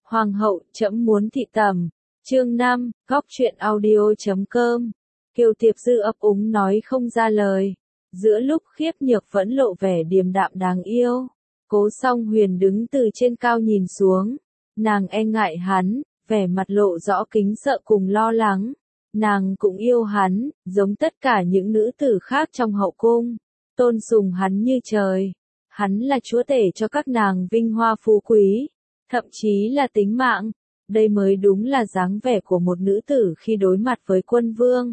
Hoàng hậu, trẫm muốn thị tẩm. Chương 5, góc truyện audio.com. Kiều Tiệp Dư ấp úng nói không ra lời. Giữa lúc Khiếp Nhược vẫn lộ vẻ điềm đạm đáng yêu, Cố Song Huyền đứng từ trên cao nhìn xuống. Nàng e ngại hắn, vẻ mặt lộ rõ kính sợ cùng lo lắng. Nàng cũng yêu hắn, giống tất cả những nữ tử khác trong hậu cung, tôn sùng hắn như trời. Hắn là chúa tể cho các nàng vinh hoa phú quý, thậm chí là tính mạng. Đây mới đúng là dáng vẻ của một nữ tử khi đối mặt với quân vương.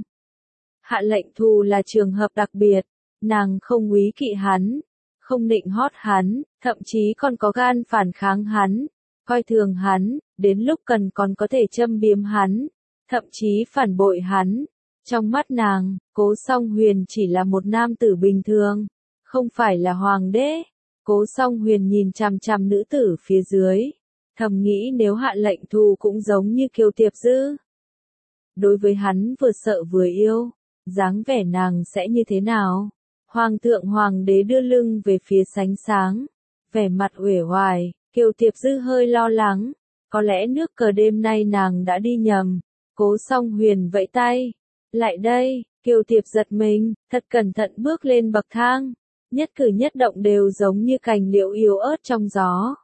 Hạ Lệnh Thù là trường hợp đặc biệt, nàng không úy kỵ hắn, không nịnh hót hắn, thậm chí còn có gan phản kháng hắn, coi thường hắn, đến lúc cần còn có thể châm biếm hắn, thậm chí phản bội hắn. Trong mắt nàng, Cố Song Huyền chỉ là một nam tử bình thường, không phải là hoàng đế. Cố Song Huyền nhìn chằm chằm nữ tử phía dưới, thầm nghĩ nếu Hạ Lệnh Thù cũng giống như Kiều Tiệp Dư, đối với hắn vừa sợ vừa yêu, dáng vẻ nàng sẽ như thế nào? Hoàng thượng hoàng đế đưa lưng về phía sánh sáng, vẻ mặt uể oải. Kiều Tiệp Dư hơi lo lắng, có lẽ nước cờ đêm nay nàng đã đi nhầm. Cố Song Huyền vẫy tay, lại đây. Kiều Tiệp giật mình, thật cẩn thận bước lên bậc thang, nhất cử nhất động đều giống như cành liễu yếu ớt trong gió.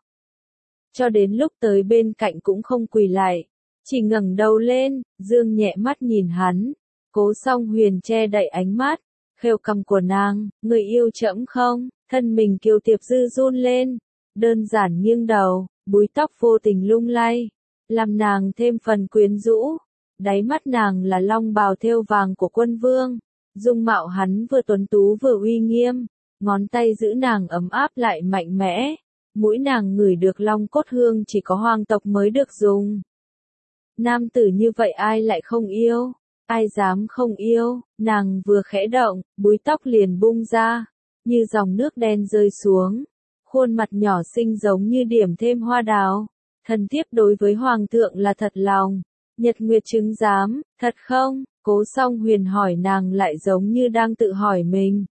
Cho đến lúc tới bên cạnh cũng không quỳ lại, chỉ ngẩng đầu lên, dương nhẹ mắt nhìn hắn. Cố Song Huyền che đậy ánh mắt, khêu cằm của nàng, người yêu trẫm không? Thân mình Kiều Tiệp Dư run lên, đơn giản nghiêng đầu, búi tóc vô tình lung lay, làm nàng thêm phần quyến rũ. Đáy mắt nàng là long bào thêu vàng của quân vương, dung mạo hắn vừa tuấn tú vừa uy nghiêm, ngón tay giữ nàng ấm áp lại mạnh mẽ, mũi nàng ngửi được long cốt hương chỉ có hoàng tộc mới được dùng. Nam tử như vậy ai lại không yêu, ai dám không yêu? Nàng vừa khẽ động, búi tóc liền bung ra, như dòng nước đen rơi xuống, khuôn mặt nhỏ xinh giống như điểm thêm hoa đào. Thần thiếp đối với hoàng thượng là thật lòng. Nhật Nguyệt chứng giám, thật không? Cố Song Huyền hỏi nàng lại giống như đang tự hỏi mình.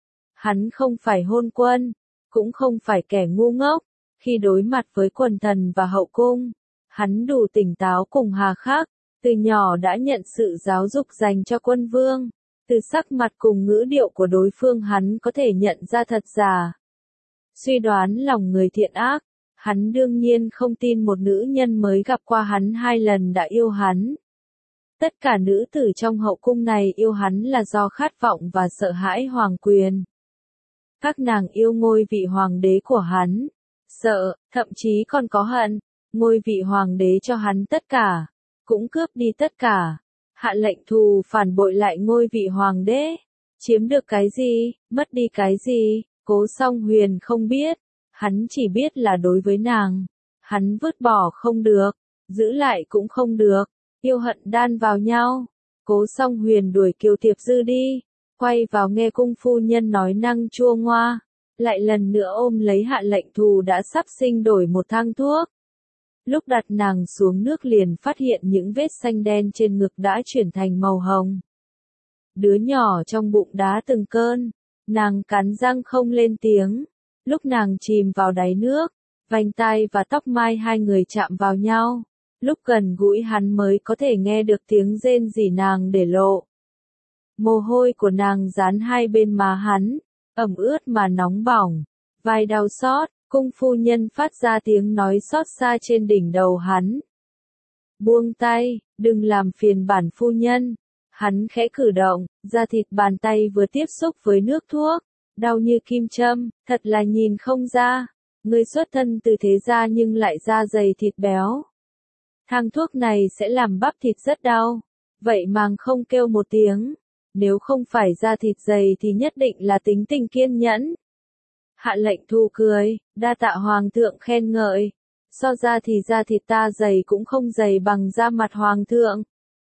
Hắn không phải hôn quân, cũng không phải kẻ ngu ngốc. Khi đối mặt với quần thần và hậu cung, hắn đủ tỉnh táo cùng hà khắc. Từ nhỏ đã nhận sự giáo dục dành cho quân vương. Từ sắc mặt cùng ngữ điệu của đối phương hắn có thể nhận ra thật giả. Suy đoán lòng người thiện ác. Hắn đương nhiên không tin một nữ nhân mới gặp qua hắn 2 lần đã yêu hắn. Tất cả nữ tử trong hậu cung này yêu hắn là do khát vọng và sợ hãi hoàng quyền. Các nàng yêu ngôi vị hoàng đế của hắn, sợ, thậm chí còn có hận. Ngôi vị hoàng đế cho hắn tất cả, cũng cướp đi tất cả. Hạ Lệnh Thù phản bội lại ngôi vị hoàng đế, chiếm được cái gì, mất đi cái gì, Cố Song Huyền không biết. Hắn chỉ biết là đối với nàng, hắn vứt bỏ không được, giữ lại cũng không được, yêu hận đan vào nhau. Cố Song Huyền đuổi Kiều Tiệp Dư đi, quay vào nghe cung phu nhân nói năng chua ngoa, lại lần nữa ôm lấy Hạ Lệnh Thù đã sắp sinh đổi một thang thuốc. Lúc đặt nàng xuống nước liền phát hiện những vết xanh đen trên ngực đã chuyển thành màu hồng. Đứa nhỏ trong bụng đá từng cơn, nàng cắn răng không lên tiếng. Lúc nàng chìm vào đáy nước, vành tai và tóc mai hai người chạm vào nhau. Lúc gần gũi hắn mới có thể nghe được tiếng rên rỉ nàng để lộ. Mồ hôi của nàng dán hai bên má hắn, ẩm ướt mà nóng bỏng. Vai đau xót, cung phu nhân phát ra tiếng nói xót xa trên đỉnh đầu hắn. Buông tay, đừng làm phiền bản phu nhân. Hắn khẽ cử động, da thịt bàn tay vừa tiếp xúc với nước thuốc. Đau như kim châm, thật là nhìn không ra. Người xuất thân từ thế gia nhưng lại da dày thịt béo. Thang thuốc này sẽ làm bắp thịt rất đau. Vậy mà không kêu một tiếng. Nếu không phải da thịt dày thì nhất định là tính tình kiên nhẫn. Hạ Lệnh Thù cười, đa tạ hoàng thượng khen ngợi. So ra thì da thịt ta dày cũng không dày bằng da mặt hoàng thượng.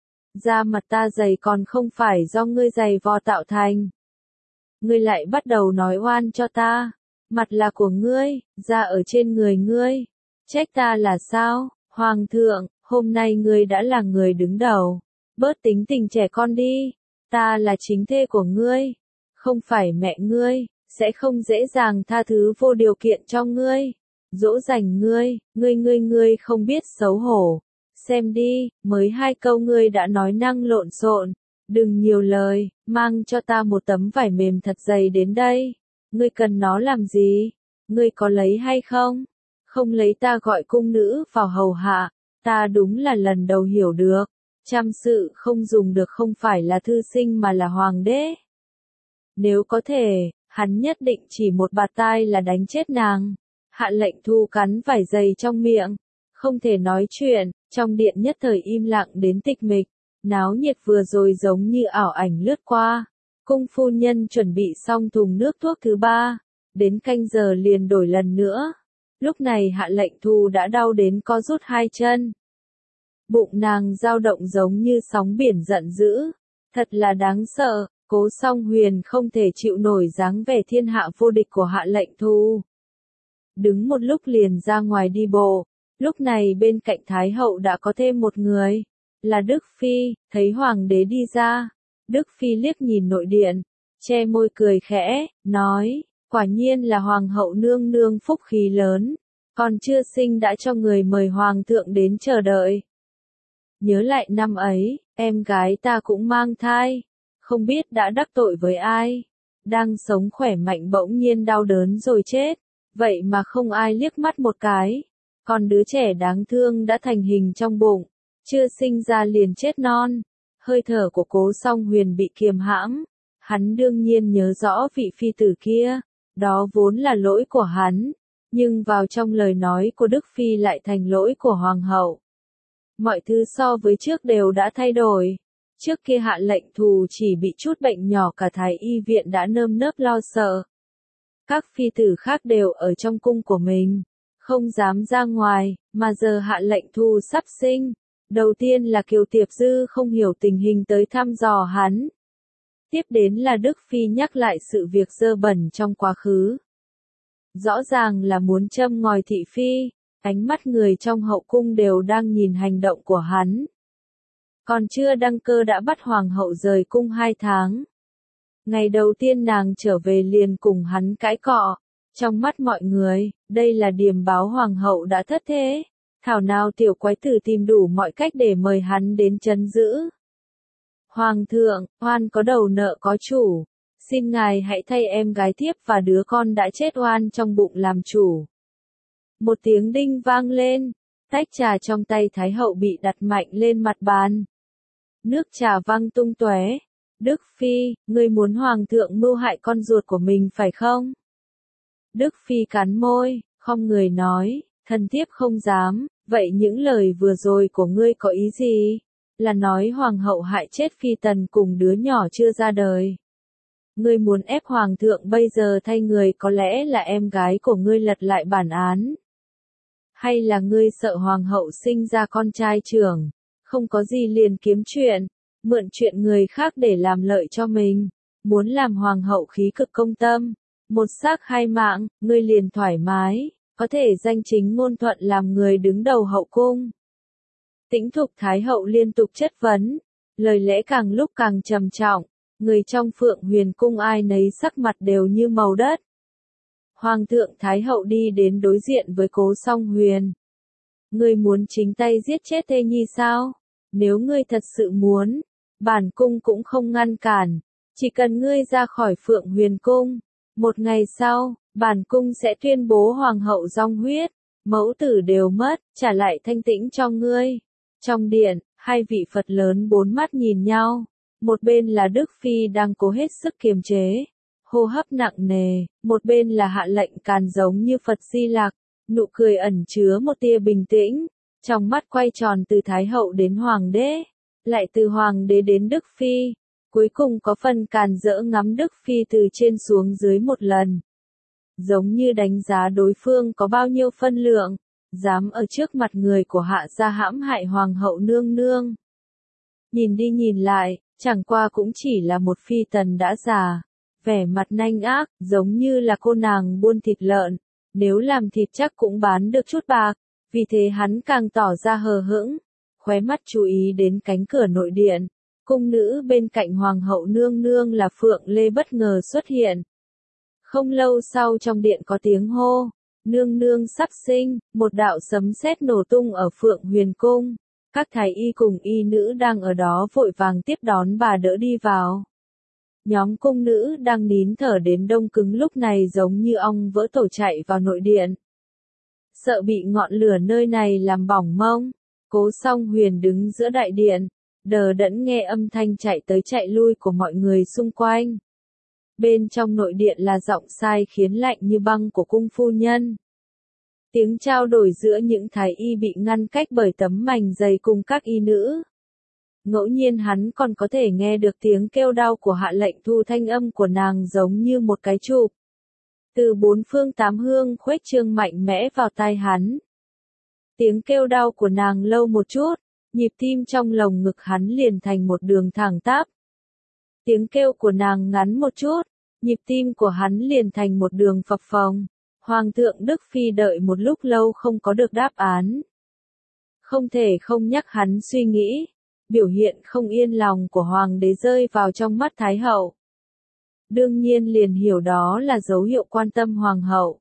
Da mặt ta dày còn không phải do ngươi dày vò tạo thành. Ngươi lại bắt đầu nói oan cho ta. Mặt là của ngươi, da ở trên người ngươi. Trách ta là sao? Hoàng thượng, hôm nay ngươi đã là người đứng đầu. Bớt tính tình trẻ con đi. Ta là chính thê của ngươi. Không phải mẹ ngươi, sẽ không dễ dàng tha thứ vô điều kiện cho ngươi. Dỗ dành ngươi không biết xấu hổ. Xem đi, mới 2 câu ngươi đã nói năng lộn xộn, đừng nhiều lời, mang cho ta một tấm vải mềm thật dày đến đây. Ngươi cần nó làm gì? Ngươi có lấy hay không? Không lấy ta gọi cung nữ vào hầu hạ, ta đúng là lần đầu hiểu được. Trăm sự không dùng được không phải là thư sinh mà là hoàng đế. Nếu có thể, hắn nhất định chỉ một bạt tai là đánh chết nàng. Hạ lệnh Thu cắn vải dày trong miệng, không thể nói chuyện, trong điện nhất thời im lặng đến tịch mịch, náo nhiệt vừa rồi giống như ảo ảnh lướt qua. Cung phu nhân chuẩn bị xong thùng nước thuốc thứ 3, đến canh giờ liền đổi lần nữa. Lúc này Hạ lệnh Thu đã đau đến co rút 2 chân. Bụng nàng dao động giống như sóng biển giận dữ, thật là đáng sợ. Cố Song Huyền không thể chịu nổi dáng vẻ thiên hạ vô địch của Hạ lệnh Thu. Đứng một lúc liền ra ngoài đi bộ, lúc này bên cạnh Thái hậu đã có thêm một người, là Đức Phi. Thấy hoàng đế đi ra, Đức Phi liếc nhìn nội điện, che môi cười khẽ, nói, quả nhiên là hoàng hậu nương nương phúc khí lớn, còn chưa sinh đã cho người mời hoàng thượng đến chờ đợi. Nhớ lại năm ấy, em gái ta cũng mang thai, không biết đã đắc tội với ai, đang sống khỏe mạnh bỗng nhiên đau đớn rồi chết, vậy mà không ai liếc mắt một cái, còn đứa trẻ đáng thương đã thành hình trong bụng, chưa sinh ra liền chết non. Hơi thở của Cố Song Huyền bị kiềm hãm, hắn đương nhiên nhớ rõ vị phi tử kia, đó vốn là lỗi của hắn, nhưng vào trong lời nói của Đức Phi lại thành lỗi của hoàng hậu. Mọi thứ so với trước đều đã thay đổi. Trước kia Hạ lệnh Thù chỉ bị chút bệnh nhỏ cả thái y viện đã nơm nớp lo sợ. Các phi tử khác đều ở trong cung của mình, không dám ra ngoài, mà giờ Hạ lệnh Thù sắp sinh. Đầu tiên là Kiều Tiệp Dư không hiểu tình hình tới thăm dò hắn. Tiếp đến là Đức Phi nhắc lại sự việc dơ bẩn trong quá khứ. Rõ ràng là muốn châm ngòi thị phi, ánh mắt người trong hậu cung đều đang nhìn hành động của hắn. Còn chưa đăng cơ đã bắt hoàng hậu rời cung 2 tháng. Ngày đầu tiên nàng trở về liền cùng hắn cãi cọ. Trong mắt mọi người, đây là điềm báo hoàng hậu đã thất thế. Thảo nào tiểu quái tử tìm đủ mọi cách để mời hắn đến trấn giữ. Hoàng thượng, oan có đầu nợ có chủ. Xin ngài hãy thay em gái thiếp và đứa con đã chết oan trong bụng làm chủ. Một tiếng đinh vang lên, tách trà trong tay Thái hậu bị đặt mạnh lên mặt bàn. Nước trà văng tung tóe. Đức Phi, ngươi muốn hoàng thượng mưu hại con ruột của mình phải không? Đức Phi cắn môi, không người nói, thần thiếp không dám, vậy những lời vừa rồi của ngươi có ý gì? Là nói hoàng hậu hại chết Phi Tần cùng đứa nhỏ chưa ra đời. Ngươi muốn ép hoàng thượng bây giờ thay người có lẽ là em gái của ngươi lật lại bản án. Hay là ngươi sợ hoàng hậu sinh ra con trai trưởng, không có gì liền kiếm chuyện, mượn chuyện người khác để làm lợi cho mình, muốn làm hoàng hậu khí cực công tâm, một xác 2 mạng, ngươi liền thoải mái, có thể danh chính ngôn thuận làm người đứng đầu hậu cung. Tĩnh Thục Thái hậu liên tục chất vấn, lời lẽ càng lúc càng trầm trọng, người trong Phượng Huyền cung ai nấy sắc mặt đều như màu đất. Hoàng thượng Thái hậu đi đến đối diện với Cố Song Huyền. Ngươi muốn chính tay giết chết thê nhi sao? Nếu ngươi thật sự muốn, bản cung cũng không ngăn cản, chỉ cần ngươi ra khỏi Phượng Huyền cung. Một ngày sau, bản cung sẽ tuyên bố hoàng hậu dong huyết, mẫu tử đều mất, trả lại thanh tĩnh cho ngươi. Trong điện, 2 vị Phật lớn 4 mắt nhìn nhau, một bên là Đức Phi đang cố hết sức kiềm chế, hô hấp nặng nề, một bên là Hạ lệnh Càn giống như Phật Di Lặc, nụ cười ẩn chứa một tia bình tĩnh, trong mắt quay tròn từ Thái hậu đến Hoàng đế, lại từ Hoàng đế đến Đức Phi, cuối cùng có phần Càn dỡ ngắm Đức Phi từ trên xuống dưới một lần. Giống như đánh giá đối phương có bao nhiêu phân lượng, dám ở trước mặt người của Hạ gia hãm hại Hoàng hậu nương nương. Nhìn đi nhìn lại, chẳng qua cũng chỉ là một phi tần đã già, vẻ mặt nanh ác, giống như là cô nàng buôn thịt lợn, nếu làm thịt chắc cũng bán được chút bạc, vì thế hắn càng tỏ ra hờ hững, khóe mắt chú ý đến cánh cửa nội điện, cung nữ bên cạnh Hoàng hậu nương nương là Phượng Lê bất ngờ xuất hiện. Không lâu sau trong điện có tiếng hô, Nương nương sắp sinh, một đạo sấm sét nổ tung ở Phượng Huyền Cung. Các thái y cùng y nữ đang ở đó vội vàng tiếp đón bà đỡ đi vào. Nhóm cung nữ đang nín thở đến đông cứng lúc này giống như ong vỡ tổ chạy vào nội điện. Sợ bị ngọn lửa nơi này làm bỏng mông, Cố Song Huyền đứng giữa đại điện, đờ đẫn nghe âm thanh chạy tới chạy lui của mọi người xung quanh. Bên trong nội điện là giọng sai khiến lạnh như băng của cung phu nhân. Tiếng trao đổi giữa những thái y bị ngăn cách bởi tấm mành dày cùng các y nữ. Ngẫu nhiên hắn còn có thể nghe được tiếng kêu đau của Hạ Lệnh Thu, thanh âm của nàng giống như một cái chụp. Từ bốn phương tám hướng khuếch trương mạnh mẽ vào tai hắn. Tiếng kêu đau của nàng lâu một chút, nhịp tim trong lồng ngực hắn liền thành một đường thẳng tắp. Tiếng kêu của nàng ngắn một chút, nhịp tim của hắn liền thành một đường phập phồng. Hoàng thượng Đức Phi đợi một lúc lâu không có được đáp án. Không thể không nhắc hắn suy nghĩ, biểu hiện không yên lòng của hoàng đế rơi vào trong mắt Thái hậu. Đương nhiên liền hiểu đó là dấu hiệu quan tâm hoàng hậu.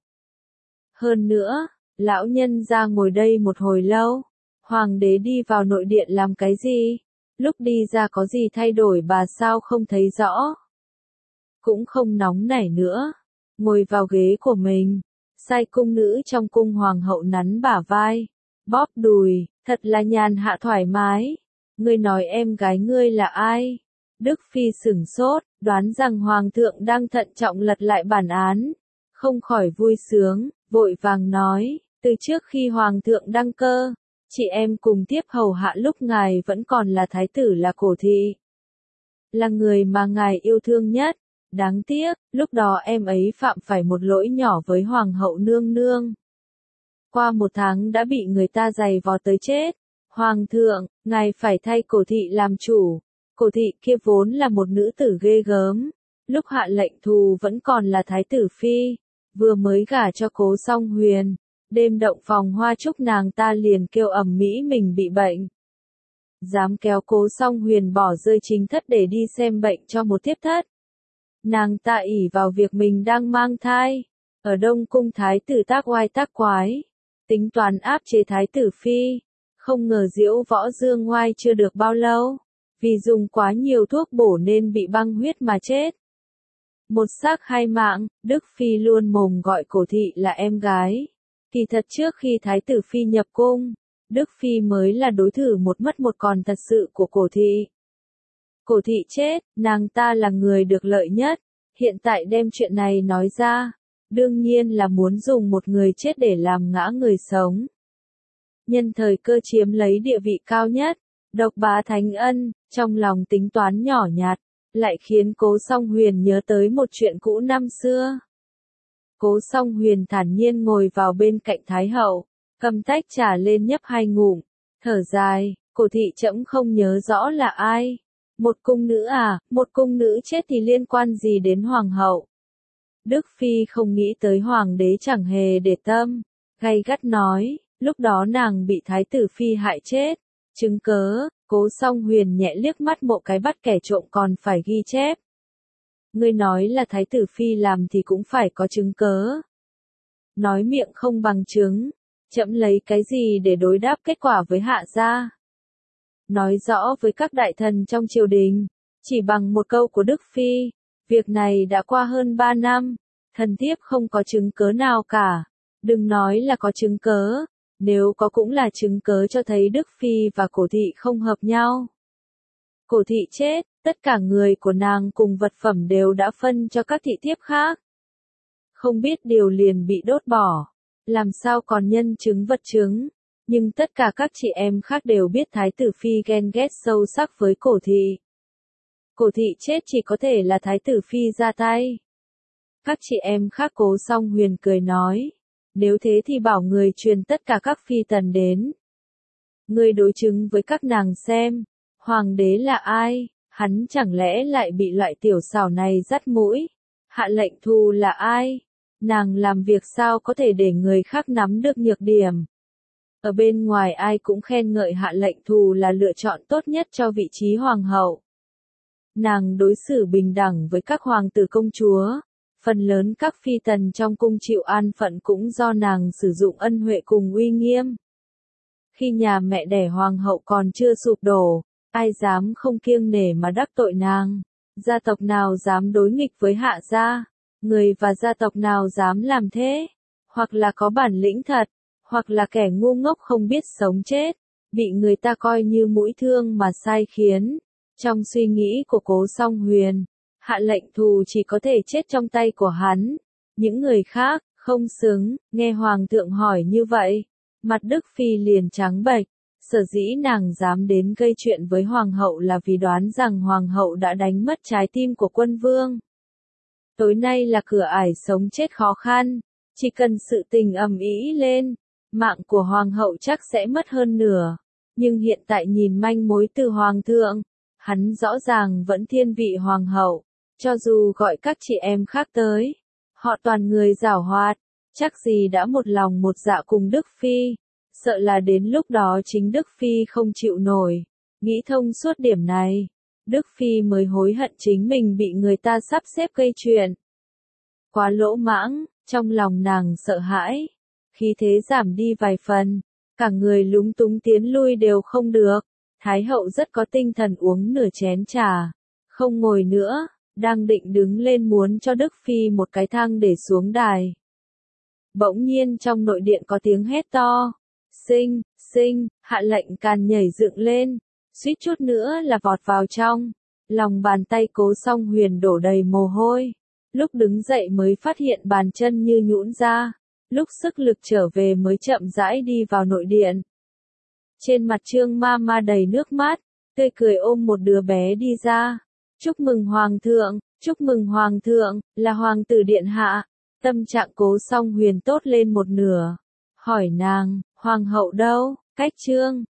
Hơn nữa, lão nhân ra ngồi đây một hồi lâu, hoàng đế đi vào nội điện làm cái gì? Lúc đi ra có gì thay đổi bà sao không thấy rõ? Cũng không nóng nảy nữa, ngồi vào ghế của mình, sai cung nữ trong cung hoàng hậu nắn bả vai, bóp đùi, thật là nhàn hạ thoải mái. Ngươi nói em gái ngươi là ai? Đức Phi sửng sốt, đoán rằng hoàng thượng đang thận trọng lật lại bản án, không khỏi vui sướng, vội vàng nói, từ trước khi hoàng thượng đăng cơ, chị em cùng tiếp hầu hạ lúc ngài vẫn còn là thái tử là Cổ Thị. Là người mà ngài yêu thương nhất. Đáng tiếc, lúc đó em ấy phạm phải một lỗi nhỏ với hoàng hậu nương nương. Qua một tháng đã bị người ta giày vò tới chết. Hoàng thượng, ngài phải thay Cổ Thị làm chủ. Cổ Thị kia vốn là một nữ tử ghê gớm. Lúc Hạ Lệnh Thù vẫn còn là thái tử phi, vừa mới gả cho Cố Song Huyền. Đêm động phòng hoa chúc nàng ta liền kêu ầm mỹ mình bị bệnh. Dám kéo Cố Song Huyền bỏ rơi chính thất để đi xem bệnh cho một thiếp thất. Nàng ta ỷ vào việc mình đang mang thai, ở Đông Cung thái tử tác oai tác quái, tính toán áp chế thái tử phi, không ngờ Diễu Võ Dương Ngoai chưa được bao lâu, vì dùng quá nhiều thuốc bổ nên bị băng huyết mà chết. Một xác hai mạng, Đức Phi luôn mồm gọi Cổ Thị là em gái. Kỳ thật trước khi thái tử phi nhập cung, Đức Phi mới là đối thủ một mất một còn thật sự của Cổ Thị. Cổ Thị chết, nàng ta là người được lợi nhất, hiện tại đem chuyện này nói ra, đương nhiên là muốn dùng một người chết để làm ngã người sống. Nhân thời cơ chiếm lấy địa vị cao nhất, độc bá thánh ân, trong lòng tính toán nhỏ nhặt, lại khiến Cố Song Huyền nhớ tới một chuyện cũ năm xưa. Cố Song Huyền thản nhiên ngồi vào bên cạnh Thái hậu, cầm tách trà lên nhấp hai ngụm, thở dài, Cổ Thị trẫm không nhớ rõ là ai. Một cung nữ à, một cung nữ chết thì liên quan gì đến hoàng hậu? Đức Phi không nghĩ tới hoàng đế chẳng hề để tâm, gay gắt nói, lúc đó nàng bị thái tử phi hại chết. Chứng cớ, Cố Song Huyền nhẹ liếc mắt một cái bắt kẻ trộm còn phải ghi chép. Ngươi nói là thái tử phi làm thì cũng phải có chứng cớ. Nói miệng không bằng chứng, trẫm lấy cái gì để đối đáp kết quả với hạ gia? Nói rõ với các đại thần trong triều đình, chỉ bằng một câu của Đức Phi, việc này đã qua hơn 3 năm, thần thiếp không có chứng cớ nào cả. Đừng nói là có chứng cớ, nếu có cũng là chứng cớ cho thấy Đức Phi và Cổ Thị không hợp nhau. Cổ Thị chết, tất cả người của nàng cùng vật phẩm đều đã phân cho các thị thiếp khác. Không biết điều liền bị đốt bỏ, làm sao còn nhân chứng vật chứng. Nhưng tất cả các chị em khác đều biết thái tử phi ghen ghét sâu sắc với Cổ Thị. Cổ Thị chết chỉ có thể là thái tử phi ra tay. Các chị em khác Cố Song Huyền cười nói, nếu thế thì bảo người truyền tất cả các phi tần đến. Người đối chứng với các nàng xem, hoàng đế là ai, hắn chẳng lẽ lại bị loại tiểu xảo này dắt mũi? Hạ Lệnh Thù là ai? Nàng làm việc sao có thể để người khác nắm được nhược điểm? Ở bên ngoài ai cũng khen ngợi Hạ Lệnh Thù là lựa chọn tốt nhất cho vị trí hoàng hậu. Nàng đối xử bình đẳng với các hoàng tử công chúa, Phần lớn các phi tần trong cung chịu an phận cũng do nàng sử dụng ân huệ cùng uy nghiêm. Khi nhà mẹ đẻ hoàng hậu còn chưa sụp đổ, ai dám không kiêng nể mà đắc tội nàng? Gia tộc nào dám đối nghịch với Hạ gia? Người và gia tộc nào dám làm thế? Hoặc là có bản lĩnh thật, hoặc là kẻ ngu ngốc không biết sống chết, bị người ta coi như mũi thương mà sai khiến. Trong suy nghĩ của Cố Song Huyền, Hạ Lệnh Thù chỉ có thể chết trong tay của hắn. Những người khác, không xứng, nghe Hoàng thượng hỏi như vậy. Mặt Đức Phi liền trắng bệch, sở dĩ nàng dám đến gây chuyện với Hoàng hậu là vì đoán rằng Hoàng hậu đã đánh mất trái tim của quân vương. Tối nay là cửa ải sống chết khó khăn, chỉ cần sự tình ầm ĩ lên, mạng của Hoàng hậu chắc sẽ mất hơn nửa. Nhưng hiện tại nhìn manh mối từ Hoàng thượng, hắn rõ ràng vẫn thiên vị Hoàng hậu, cho dù gọi các chị em khác tới. Họ toàn người giảo hoạt, chắc gì đã một lòng một dạ cùng Đức Phi, sợ là đến lúc đó chính Đức Phi không chịu nổi. Nghĩ thông suốt điểm này, Đức Phi mới hối hận chính mình bị người ta sắp xếp gây chuyện. Quá lỗ mãng, trong lòng nàng sợ hãi, khí thế giảm đi vài phần, cả người lúng túng tiến lui đều không được. Thái hậu rất có tinh thần uống nửa chén trà, không ngồi nữa, đang định đứng lên muốn cho Đức Phi một cái thang để xuống đài. Bỗng nhiên trong nội điện có tiếng hét to, sinh, sinh, Hạ Lệnh Càn nhảy dựng lên, suýt chút nữa là vọt vào trong, lòng bàn tay Cố Song Huyền đổ đầy mồ hôi, lúc đứng dậy mới phát hiện bàn chân như nhũn ra, lúc sức lực trở về mới chậm rãi đi vào nội điện. Trên mặt Trương Mama đầy nước mắt, tươi cười ôm một đứa bé đi ra. Chúc mừng Hoàng thượng, là Hoàng tử điện hạ. Tâm trạng Cố Song Huyền tốt lên một nửa. Hỏi nàng, Hoàng hậu đâu? Cách Trương